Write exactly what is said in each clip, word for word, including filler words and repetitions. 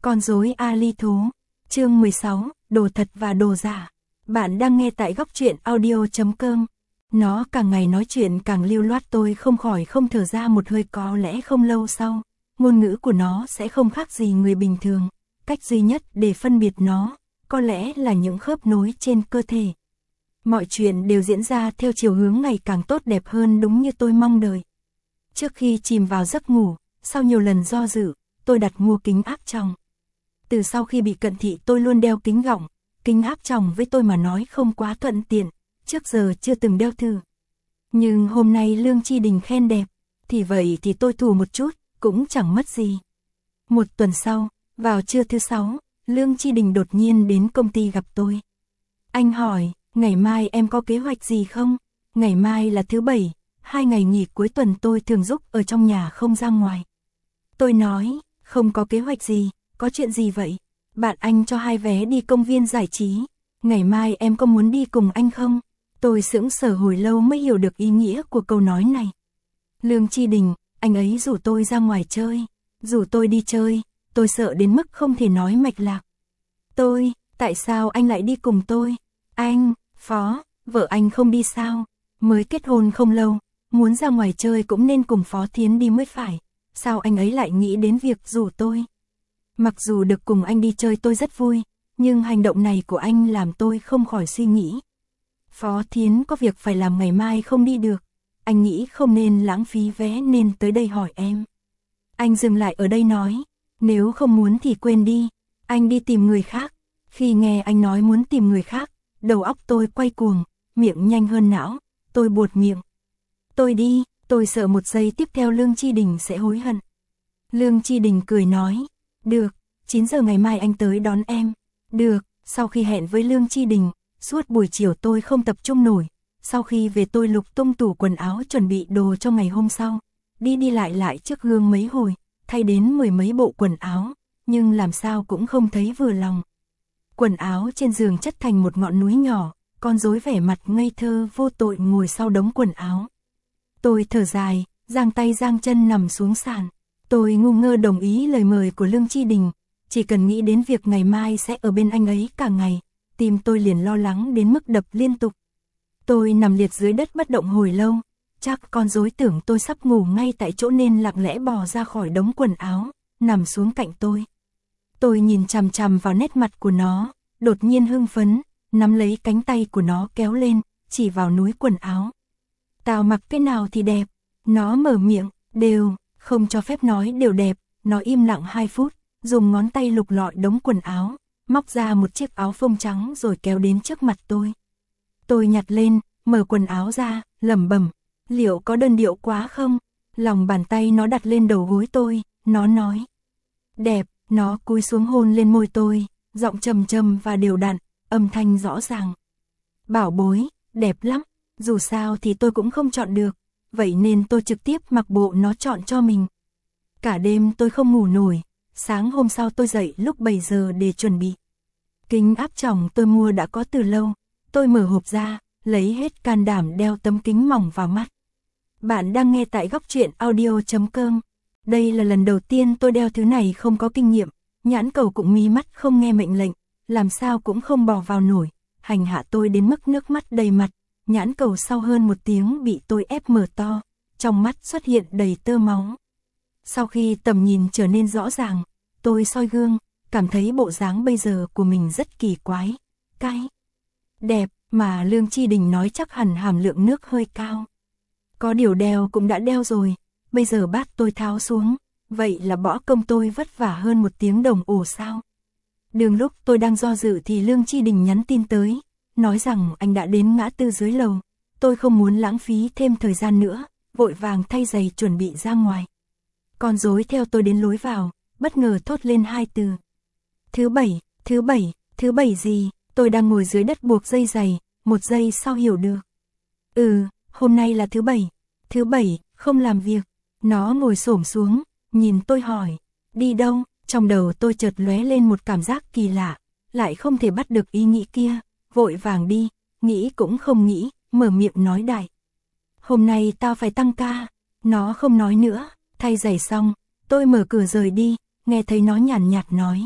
Con rối Ali thú. Chương mười sáu, đồ thật và đồ giả. Bạn đang nghe tại góc truyện audio chấm com. Nó càng ngày nói chuyện càng lưu loát, tôi không khỏi không thở ra một hơi. Có lẽ không lâu sau, ngôn ngữ của nó sẽ không khác gì người bình thường. Cách duy nhất để phân biệt nó, có lẽ là những khớp nối trên cơ thể. Mọi chuyện đều diễn ra theo chiều hướng ngày càng tốt đẹp hơn, đúng như tôi mong đợi. Trước khi chìm vào giấc ngủ, sau nhiều lần do dự, tôi đặt mua kính áp tròng. Từ sau khi bị cận thị tôi luôn đeo kính gọng, kính áp tròng với tôi mà nói không quá thuận tiện, trước giờ chưa từng đeo thử. Nhưng hôm nay Lương Chi Đình khen đẹp, thì vậy thì tôi thử một chút, cũng chẳng mất gì. Một tuần sau, vào trưa thứ sáu, Lương Chi Đình đột nhiên đến công ty gặp tôi. Anh hỏi, ngày mai em có kế hoạch gì không? Ngày mai là thứ bảy, hai ngày nghỉ cuối tuần tôi thường giúp ở trong nhà không ra ngoài. Tôi nói, không có kế hoạch gì, có chuyện gì vậy? Bạn anh cho hai vé đi công viên giải trí, ngày mai em có muốn đi cùng anh không? Tôi sững sờ hồi lâu mới hiểu được ý nghĩa của câu nói này. Lương Chi Đình, anh ấy rủ tôi ra ngoài chơi, rủ tôi đi chơi, tôi sợ đến mức không thể nói mạch lạc. Tôi, tại sao anh lại đi cùng tôi? Anh, Phó, vợ anh không đi sao? Mới kết hôn không lâu, muốn ra ngoài chơi cũng nên cùng Phó Thiến đi mới phải. Sao anh ấy lại nghĩ đến việc rủ tôi? Mặc dù được cùng anh đi chơi tôi rất vui, nhưng hành động này của anh làm tôi không khỏi suy nghĩ. Phó Thiến có việc phải làm ngày mai không đi được, anh nghĩ không nên lãng phí vé nên tới đây hỏi em. Anh dừng lại ở đây nói, nếu không muốn thì quên đi, anh đi tìm người khác. Khi nghe anh nói muốn tìm người khác, đầu óc tôi quay cuồng, miệng nhanh hơn não, tôi buột miệng. Tôi đi, tôi sợ một giây tiếp theo Lương Chi Đình sẽ hối hận. Lương Chi Đình cười nói, được, chín giờ ngày mai anh tới đón em. Được, sau khi hẹn với Lương Chi Đình, suốt buổi chiều tôi không tập trung nổi. Sau khi về tôi lục tung tủ quần áo chuẩn bị đồ cho ngày hôm sau. Đi đi lại lại trước gương mấy hồi, thay đến mười mấy bộ quần áo, nhưng làm sao cũng không thấy vừa lòng. Quần áo trên giường chất thành một ngọn núi nhỏ, con rối vẻ mặt ngây thơ vô tội ngồi sau đống quần áo. Tôi thở dài, giang tay giang chân nằm xuống sàn. Tôi ngu ngơ đồng ý lời mời của Lương Chi Đình, chỉ cần nghĩ đến việc ngày mai sẽ ở bên anh ấy cả ngày, tim tôi liền lo lắng đến mức đập liên tục. Tôi nằm liệt dưới đất bất động hồi lâu, chắc con rối tưởng tôi sắp ngủ ngay tại chỗ nên lặng lẽ bò ra khỏi đống quần áo, nằm xuống cạnh tôi. Tôi nhìn chằm chằm vào nét mặt của nó, đột nhiên hưng phấn, nắm lấy cánh tay của nó kéo lên, chỉ vào núi quần áo. Tao mặc cái nào thì đẹp, nó mở miệng, đều, không cho phép nói đều đẹp, nó im lặng hai phút, dùng ngón tay lục lọi đống quần áo, móc ra một chiếc áo phông trắng rồi kéo đến trước mặt tôi. Tôi nhặt lên, mở quần áo ra, lẩm bẩm, liệu có đơn điệu quá không? Lòng bàn tay nó đặt lên đầu gối tôi, nó nói, đẹp, nó cúi xuống hôn lên môi tôi, giọng trầm trầm và đều đặn, âm thanh rõ ràng. Bảo bối, đẹp lắm, dù sao thì tôi cũng không chọn được, vậy nên tôi trực tiếp mặc bộ nó chọn cho mình. Cả đêm tôi không ngủ nổi, sáng hôm sau tôi dậy lúc bảy giờ để chuẩn bị. Kính áp tròng tôi mua đã có từ lâu, tôi mở hộp ra, lấy hết can đảm đeo tấm kính mỏng vào mắt. Bạn đang nghe tại góc truyện audio chấm com. Đây là lần đầu tiên tôi đeo thứ này không có kinh nghiệm, nhãn cầu cũng mí mắt không nghe mệnh lệnh, làm sao cũng không bò vào nổi, hành hạ tôi đến mức nước mắt đầy mặt, nhãn cầu sau hơn một tiếng bị tôi ép mở to, trong mắt xuất hiện đầy tơ máu. Sau khi tầm nhìn trở nên rõ ràng, tôi soi gương, cảm thấy bộ dáng bây giờ của mình rất kỳ quái, cái đẹp mà Lương Chi Đình nói chắc hẳn hàm lượng nước hơi cao. Có điều đeo cũng đã đeo rồi, bây giờ bắt tôi tháo xuống, vậy là bỏ công tôi vất vả hơn một tiếng đồng hồ sao? Đường lúc tôi đang do dự thì Lương Chi Đình nhắn tin tới, nói rằng anh đã đến ngã tư dưới lầu, tôi không muốn lãng phí thêm thời gian nữa, vội vàng thay giày chuẩn bị ra ngoài. Con rối theo tôi đến lối vào, bất ngờ thốt lên hai từ. Thứ bảy, thứ bảy, thứ bảy gì? Tôi đang ngồi dưới đất buộc dây giày, một giây sau hiểu được. Ừ, hôm nay là thứ bảy, thứ bảy, không làm việc. Nó ngồi xổm xuống, nhìn tôi hỏi, đi đâu? Trong đầu tôi chợt lóe lên một cảm giác kỳ lạ, lại không thể bắt được ý nghĩ kia, vội vàng đi, nghĩ cũng không nghĩ, mở miệng nói đại. Hôm nay tao phải tăng ca, nó không nói nữa, thay giày xong, tôi mở cửa rời đi, nghe thấy nó nhàn nhạt nói.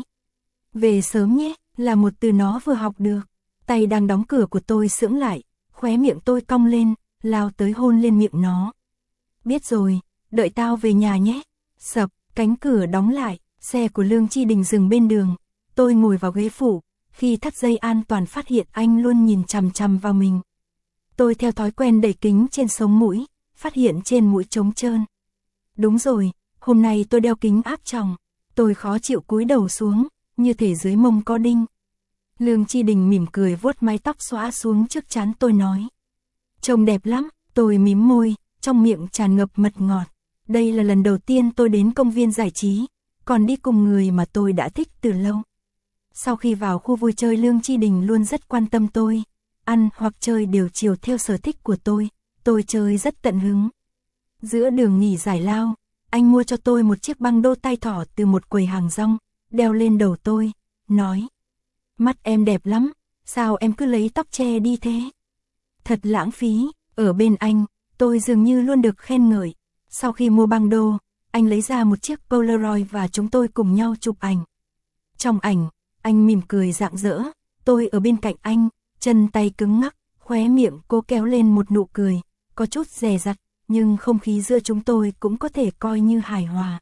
Về sớm nhé, là một từ nó vừa học được. Tay đang đóng cửa của tôi sững lại, khóe miệng tôi cong lên, lao tới hôn lên miệng nó. Biết rồi, đợi tao về nhà nhé. Sập, cánh cửa đóng lại, xe của Lương Chi Đình dừng bên đường. Tôi ngồi vào ghế phụ, khi thắt dây an toàn phát hiện anh luôn nhìn chằm chằm vào mình. Tôi theo thói quen đẩy kính trên sống mũi, phát hiện trên mũi trống trơn. Đúng rồi, hôm nay tôi đeo kính áp tròng. Tôi khó chịu cúi đầu xuống, như thể dưới mông có đinh. Lương Chi Đình mỉm cười vuốt mái tóc xõa xuống trước trán tôi nói. Trông đẹp lắm, tôi mím môi, trong miệng tràn ngập mật ngọt. Đây là lần đầu tiên tôi đến công viên giải trí, còn đi cùng người mà tôi đã thích từ lâu. Sau khi vào khu vui chơi Lương Chi Đình luôn rất quan tâm tôi, ăn hoặc chơi đều chiều theo sở thích của tôi, tôi chơi rất tận hứng. Giữa đường nghỉ giải lao, anh mua cho tôi một chiếc băng đô tai thỏ từ một quầy hàng rong, đeo lên đầu tôi, nói. Mắt em đẹp lắm, sao em cứ lấy tóc che đi thế? Thật lãng phí, ở bên anh, tôi dường như luôn được khen ngợi. Sau khi mua băng đô, anh lấy ra một chiếc Polaroid và chúng tôi cùng nhau chụp ảnh. Trong ảnh, anh mỉm cười rạng rỡ, tôi ở bên cạnh anh, chân tay cứng ngắc, khóe miệng cô kéo lên một nụ cười, có chút dè dặt, nhưng không khí giữa chúng tôi cũng có thể coi như hài hòa.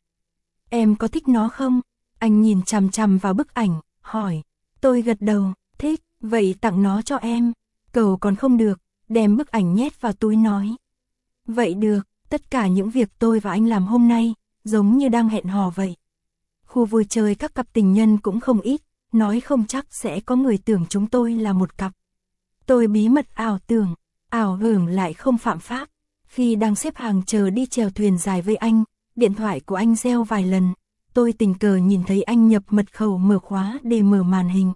Em có thích nó không? Anh nhìn chằm chằm vào bức ảnh, hỏi. Tôi gật đầu, thích, vậy tặng nó cho em. Cầu còn không được, đem bức ảnh nhét vào túi nói. Vậy được, tất cả những việc tôi và anh làm hôm nay, giống như đang hẹn hò vậy. Khu vui chơi các cặp tình nhân cũng không ít, nói không chắc sẽ có người tưởng chúng tôi là một cặp. Tôi bí mật ảo tưởng, ảo hưởng lại không phạm pháp. Khi đang xếp hàng chờ đi chèo thuyền dài với anh, điện thoại của anh reo vài lần. Tôi tình cờ nhìn thấy anh nhập mật khẩu mở khóa để mở màn hình.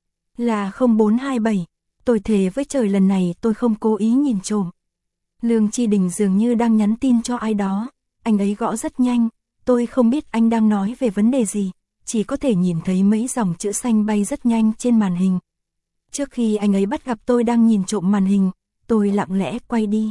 Là không bốn hai bảy, tôi thề với trời lần này tôi không cố ý nhìn trộm. Lương Chi Đình dường như đang nhắn tin cho ai đó, anh ấy gõ rất nhanh, tôi không biết anh đang nói về vấn đề gì, chỉ có thể nhìn thấy mấy dòng chữ xanh bay rất nhanh trên màn hình. Trước khi anh ấy bắt gặp tôi đang nhìn trộm màn hình, tôi lặng lẽ quay đi.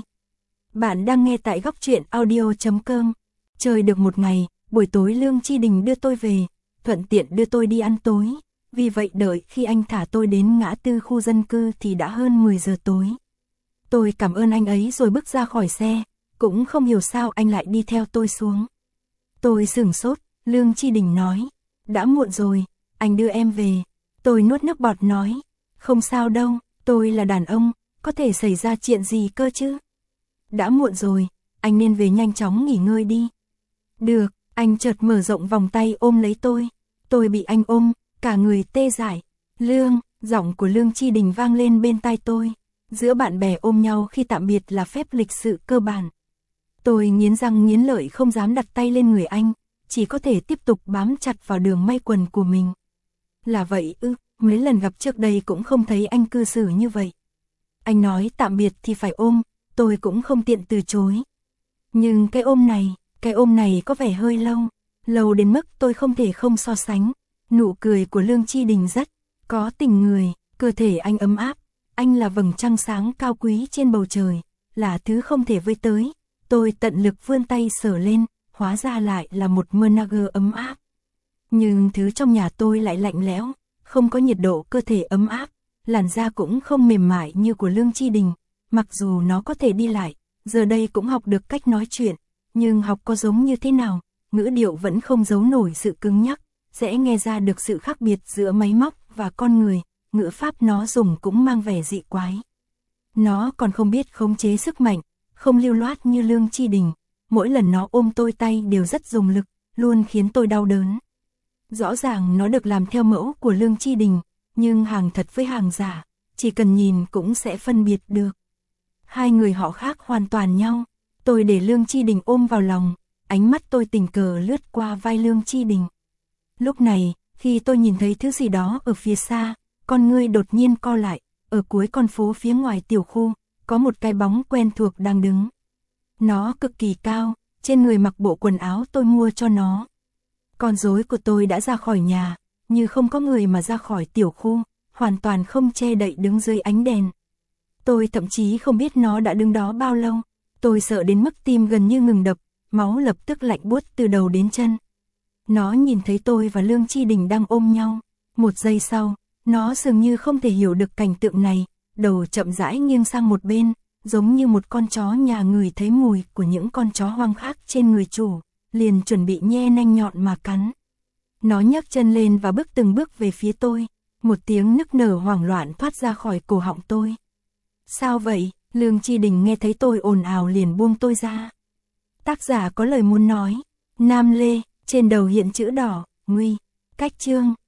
Bạn đang nghe tại góc truyện audio chấm com. Chơi được một ngày, buổi tối Lương Chi Đình đưa tôi về, thuận tiện đưa tôi đi ăn tối. Vì vậy đợi khi anh thả tôi đến ngã tư khu dân cư thì đã hơn mười giờ tối. Tôi cảm ơn anh ấy rồi bước ra khỏi xe, cũng không hiểu sao anh lại đi theo tôi xuống. Tôi sửng sốt, Lương Chi Đình nói, đã muộn rồi, anh đưa em về. Tôi nuốt nước bọt nói, không sao đâu, tôi là đàn ông, có thể xảy ra chuyện gì cơ chứ. Đã muộn rồi, anh nên về nhanh chóng nghỉ ngơi đi. Được, anh chợt mở rộng vòng tay ôm lấy tôi. Tôi bị anh ôm, cả người tê dại. Lương, giọng của Lương Chi Đình vang lên bên tai tôi. Giữa bạn bè ôm nhau khi tạm biệt là phép lịch sự cơ bản. Tôi nghiến răng nghiến lợi không dám đặt tay lên người anh, chỉ có thể tiếp tục bám chặt vào đường may quần của mình. Là vậy ư, mấy lần gặp trước đây cũng không thấy anh cư xử như vậy. Anh nói tạm biệt thì phải ôm, tôi cũng không tiện từ chối. Nhưng cái ôm này, cái ôm này có vẻ hơi lâu, lâu đến mức tôi không thể không so sánh. Nụ cười của Lương Chi Đình rất có tình người, cơ thể anh ấm áp, anh là vầng trăng sáng cao quý trên bầu trời, là thứ không thể với tới. Tôi tận lực vươn tay sờ lên, hóa ra lại là một Monager ấm áp. Nhưng thứ trong nhà tôi lại lạnh lẽo, không có nhiệt độ cơ thể ấm áp, làn da cũng không mềm mại như của Lương Chi Đình, mặc dù nó có thể đi lại, giờ đây cũng học được cách nói chuyện, nhưng học có giống như thế nào, ngữ điệu vẫn không giấu nổi sự cứng nhắc, sẽ nghe ra được sự khác biệt giữa máy móc và con người, ngữ pháp nó dùng cũng mang vẻ dị quái. Nó còn không biết khống chế sức mạnh, không lưu loát như Lương Chi Đình, mỗi lần nó ôm tôi tay đều rất dùng lực, luôn khiến tôi đau đớn. Rõ ràng nó được làm theo mẫu của Lương Chi Đình, nhưng hàng thật với hàng giả, chỉ cần nhìn cũng sẽ phân biệt được. Hai người họ khác hoàn toàn nhau, tôi để Lương Chi Đình ôm vào lòng, ánh mắt tôi tình cờ lướt qua vai Lương Chi Đình. Lúc này, khi tôi nhìn thấy thứ gì đó ở phía xa, con ngươi đột nhiên co lại, ở cuối con phố phía ngoài tiểu khu, có một cái bóng quen thuộc đang đứng. Nó cực kỳ cao, trên người mặc bộ quần áo tôi mua cho nó. Con rối của tôi đã ra khỏi nhà, như không có người mà ra khỏi tiểu khu, hoàn toàn không che đậy đứng dưới ánh đèn. Tôi thậm chí không biết nó đã đứng đó bao lâu, tôi sợ đến mức tim gần như ngừng đập, máu lập tức lạnh buốt từ đầu đến chân. Nó nhìn thấy tôi và Lương Chi Đình đang ôm nhau. Một giây sau, nó dường như không thể hiểu được cảnh tượng này, đầu chậm rãi nghiêng sang một bên, giống như một con chó nhà người thấy mùi của những con chó hoang khác trên người chủ, liền chuẩn bị nhe nanh nhọn mà cắn. Nó nhấc chân lên và bước từng bước về phía tôi, một tiếng nức nở hoảng loạn thoát ra khỏi cổ họng tôi. Sao vậy? Lương Chi Đình nghe thấy tôi ồn ào liền buông tôi ra. Tác giả có lời muốn nói. Nam Lê, trên đầu hiện chữ đỏ, nguy, cách chương.